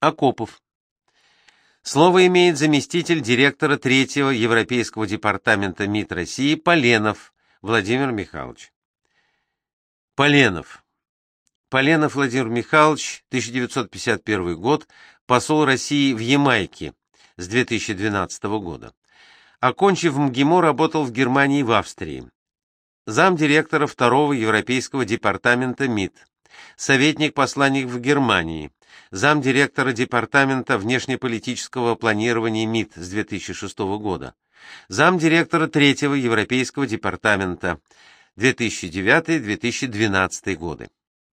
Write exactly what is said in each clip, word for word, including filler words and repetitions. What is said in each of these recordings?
Акопов. Слово имеет заместитель директора третьего Европейского департамента МИД России Поленов Владимир Михайлович. Поленов. Поленов Владимир Михайлович, тысяча девятьсот пятьдесят первый год, посол России в Ямайке с две тысячи двенадцатого года. Окончив МГИМО, работал в Германии и в Австрии. Замдиректора второго Европейского департамента МИД. Советник-посланник в Германии. Замдиректора департамента внешнеполитического планирования МИД с две тысячи шестого года. Замдиректора третьего Европейского департамента две тысячи девятый — две тысячи двенадцатый годы.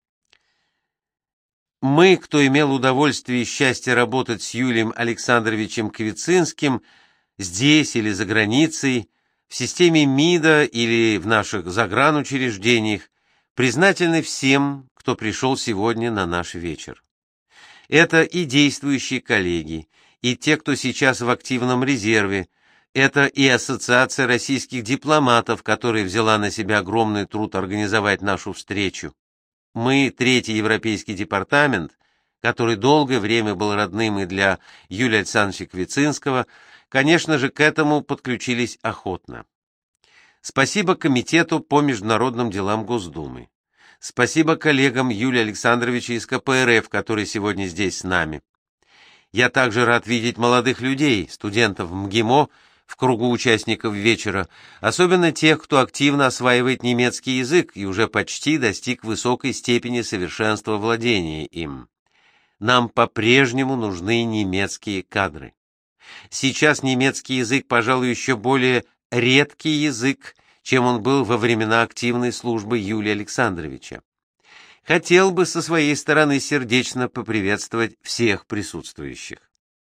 Мы, кто имел удовольствие и счастье работать с Юлием Александровичем Квицинским здесь или за границей, в системе МИДа или в наших загранучреждениях, признательны всем, кто пришел сегодня на наш вечер. Это и действующие коллеги, и те, кто сейчас в активном резерве, это и Ассоциация российских дипломатов, которая взяла на себя огромный труд организовать нашу встречу. Мы, Третий Европейский департамент, который долгое время был родным и для Юлия Александровича Квицинского, конечно же, к этому подключились охотно. Спасибо Комитету по международным делам Госдумы. Спасибо коллегам Юлия Александровича из ка пэ эр эф, который сегодня здесь с нами. Я также рад видеть молодых людей, студентов МГИМО, в кругу участников вечера, особенно тех, кто активно осваивает немецкий язык и уже почти достиг высокой степени совершенства владения им. Нам по-прежнему нужны немецкие кадры. Сейчас немецкий язык, пожалуй, еще более редкий язык, чем он был во времена активной службы Юлия Александровича. Хотел бы со своей стороны сердечно поприветствовать всех присутствующих.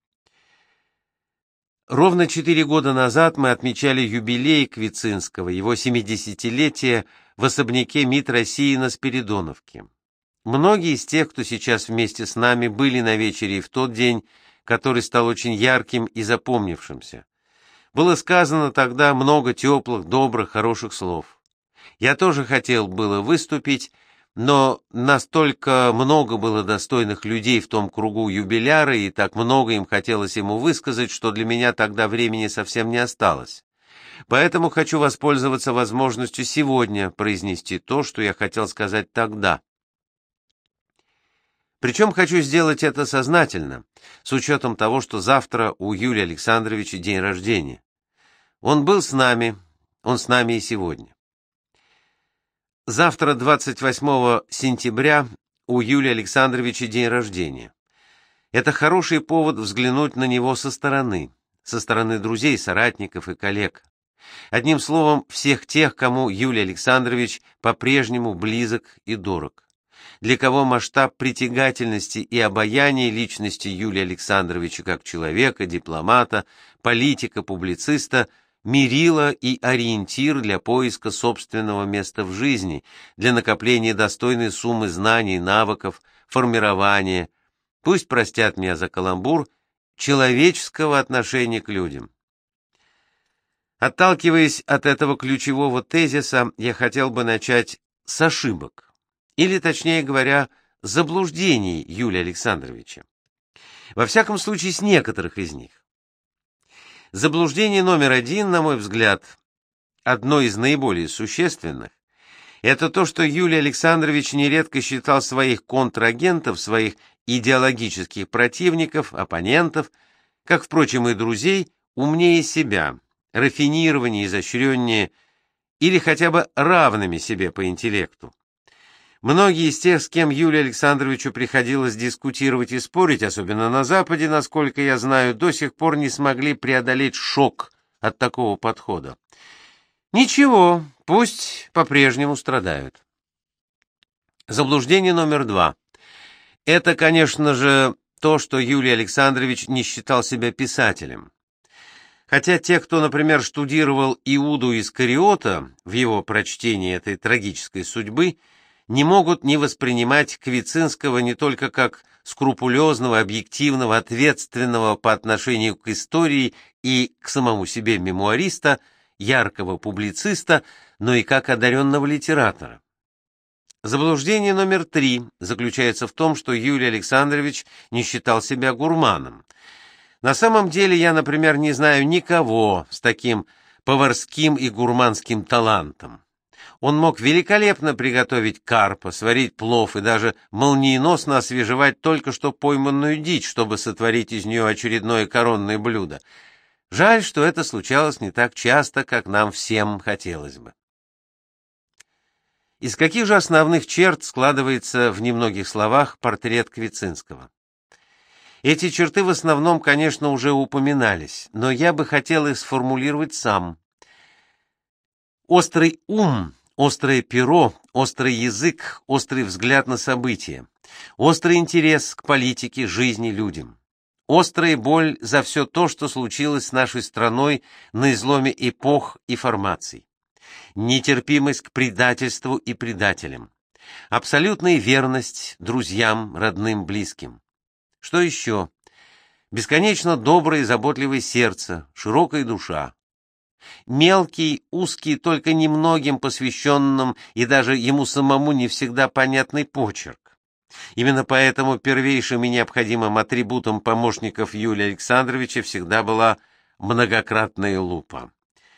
Ровно четыре года назад мы отмечали юбилей Квицинского, его семидесятилетие в особняке МИД России на Спиридоновке. Многие из тех, кто сейчас вместе с нами, были на вечере и в тот день, который стал очень ярким и запомнившимся. Было сказано тогда много теплых, добрых, хороших слов. Я тоже хотел было выступить, но настолько много было достойных людей в том кругу юбиляра, и так много им хотелось ему высказать, что для меня тогда времени совсем не осталось. Поэтому хочу воспользоваться возможностью сегодня произнести то, что я хотел сказать тогда. Причем хочу сделать это сознательно, с учетом того, что завтра у Юлия Александровича день рождения. Он был с нами, он с нами и сегодня. Завтра, двадцать восьмого сентября, у Юлия Александровича день рождения. Это хороший повод взглянуть на него со стороны, со стороны друзей, соратников и коллег. Одним словом, всех тех, кому Юлий Александрович по-прежнему близок и дорог. Для кого масштаб притягательности и обаяния личности Юлия Александровича как человека, дипломата, политика, публициста – мерило и ориентир для поиска собственного места в жизни, для накопления достойной суммы знаний, навыков, формирования, пусть простят меня за каламбур, человеческого отношения к людям. Отталкиваясь от этого ключевого тезиса, я хотел бы начать с ошибок, или, точнее говоря, заблуждений Юлия Александровича. Во всяком случае, с некоторых из них. Заблуждение номер один, на мой взгляд, одно из наиболее существенных, это то, что Юлий Александрович нередко считал своих контрагентов, своих идеологических противников, оппонентов, как, впрочем, и друзей, умнее себя, рафинированнее, изощреннее или хотя бы равными себе по интеллекту. Многие из тех, с кем Юлию Александровичу приходилось дискутировать и спорить, особенно на Западе, насколько я знаю, до сих пор не смогли преодолеть шок от такого подхода. Ничего, пусть по-прежнему страдают. Заблуждение номер два. Это, конечно же, то, что Юлий Александрович не считал себя писателем. Хотя те, кто, например, штудировал Иуду Искариота в его прочтении этой трагической судьбы, не могут не воспринимать Квицинского не только как скрупулезного, объективного, ответственного по отношению к истории и к самому себе мемуариста, яркого публициста, но и как одаренного литератора. Заблуждение номер три заключается в том, что Юлий Александрович не считал себя гурманом. На самом деле я, например, не знаю никого с таким поварским и гурманским талантом. Он мог великолепно приготовить карпа, сварить плов и даже молниеносно освежевать только что пойманную дичь, чтобы сотворить из нее очередное коронное блюдо. Жаль, что это случалось не так часто, как нам всем хотелось бы. Из каких же основных черт складывается в немногих словах портрет Квицинского? Эти черты в основном, конечно, уже упоминались, но я бы хотел их сформулировать сам. Острый ум, острое перо, острый язык, острый взгляд на события, острый интерес к политике, жизни, людям, острая боль за все то, что случилось с нашей страной на изломе эпох и формаций, нетерпимость к предательству и предателям, абсолютная верность друзьям, родным, близким. Что еще? Бесконечно доброе и заботливое сердце, широкая душа. Мелкий, узкий, только немногим посвященным и даже ему самому не всегда понятный почерк. Именно поэтому первейшим и необходимым атрибутом помощников Юлия Александровича всегда была многократная лупа.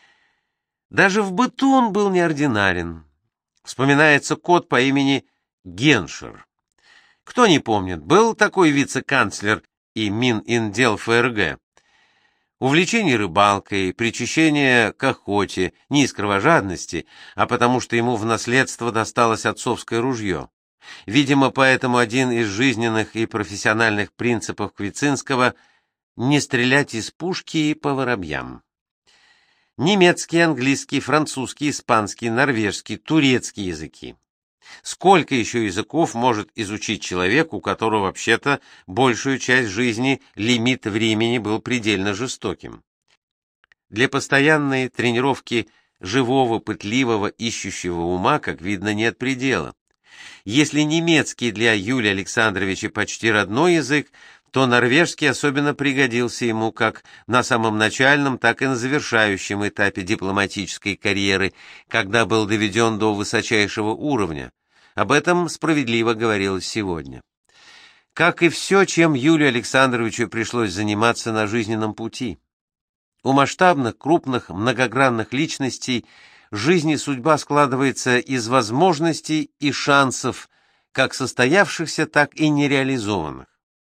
Даже в быту он был неординарен. Вспоминается кот по имени Геншер. Кто не помнит, был такой вице-канцлер и Мининдел ФРГ. Увлечение рыбалкой, причащение к охоте, не из кровожадности, а потому что ему в наследство досталось отцовское ружье. Видимо, поэтому один из жизненных и профессиональных принципов Квицинского — не стрелять из пушки по воробьям. Немецкий, английский, французский, испанский, норвежский, турецкий языки. Сколько еще языков может изучить человек, у которого вообще-то большую часть жизни лимит времени был предельно жестоким? Для постоянной тренировки живого, пытливого, ищущего ума, как видно, нет предела. Если немецкий для Юлия Александровича почти родной язык, то норвежский особенно пригодился ему как на самом начальном, так и на завершающем этапе дипломатической карьеры, когда был доведен до высочайшего уровня. Об этом справедливо говорилось сегодня. Как и все, чем Юлию Александровичу пришлось заниматься на жизненном пути. У масштабных, крупных, многогранных личностей жизнь и судьба складывается из возможностей и шансов, как состоявшихся, так и нереализованных.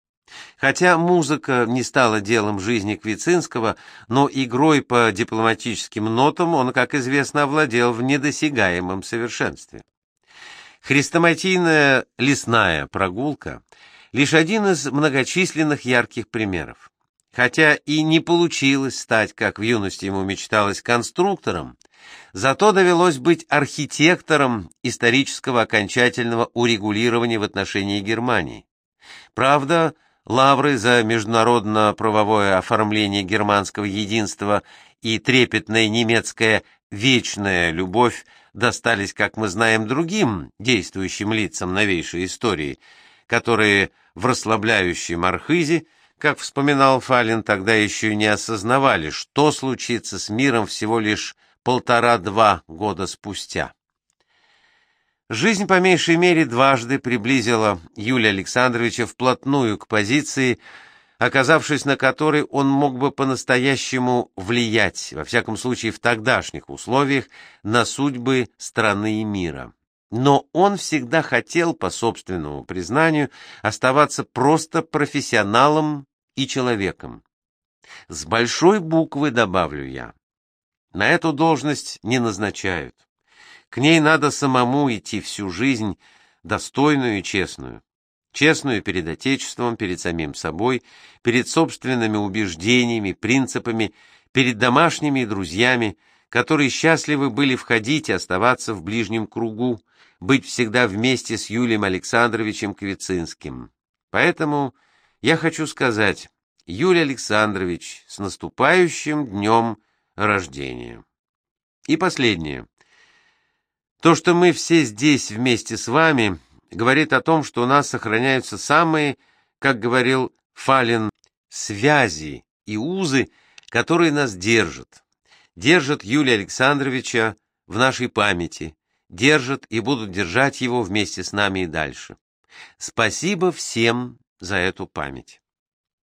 Хотя музыка не стала делом жизни Квицинского, но игрой по дипломатическим нотам он, как известно, овладел в недосягаемом совершенстве. Хрестоматийная лесная прогулка — лишь один из многочисленных ярких примеров. Хотя и не получилось стать, как в юности ему мечталось, конструктором, зато довелось быть архитектором исторического окончательного урегулирования в отношении Германии. Правда, лавры за международно-правовое оформление германского единства и трепетная немецкая вечная любовь достались, как мы знаем, другим действующим лицам новейшей истории, которые в расслабляющем архизе, как вспоминал Фалин, тогда еще не осознавали, что случится с миром всего лишь полтора-два года спустя. Жизнь по меньшей мере дважды приблизила Юлия Александровича вплотную к позиции, оказавшись на которой он мог бы по-настоящему влиять, во всяком случае в тогдашних условиях, на судьбы страны и мира. Но он всегда хотел, по собственному признанию, оставаться просто профессионалом и человеком. С большой буквы, добавлю я. На эту должность не назначают. К ней надо самому идти всю жизнь, достойную и честную. Честную перед Отечеством, перед самим собой, перед собственными убеждениями, принципами, перед домашними и друзьями, которые счастливы были входить и оставаться в ближнем кругу, быть всегда вместе с Юлием Александровичем Квицинским. Поэтому я хочу сказать: Юлий Александрович, с наступающим днем рождения. И последнее. То, что мы все здесь вместе с вами, говорит о том, что у нас сохраняются самые, как говорил Фалин, связи и узы, которые нас держат. Держат Юлия Александровича в нашей памяти, держат и будут держать его вместе с нами и дальше. Спасибо всем за эту память.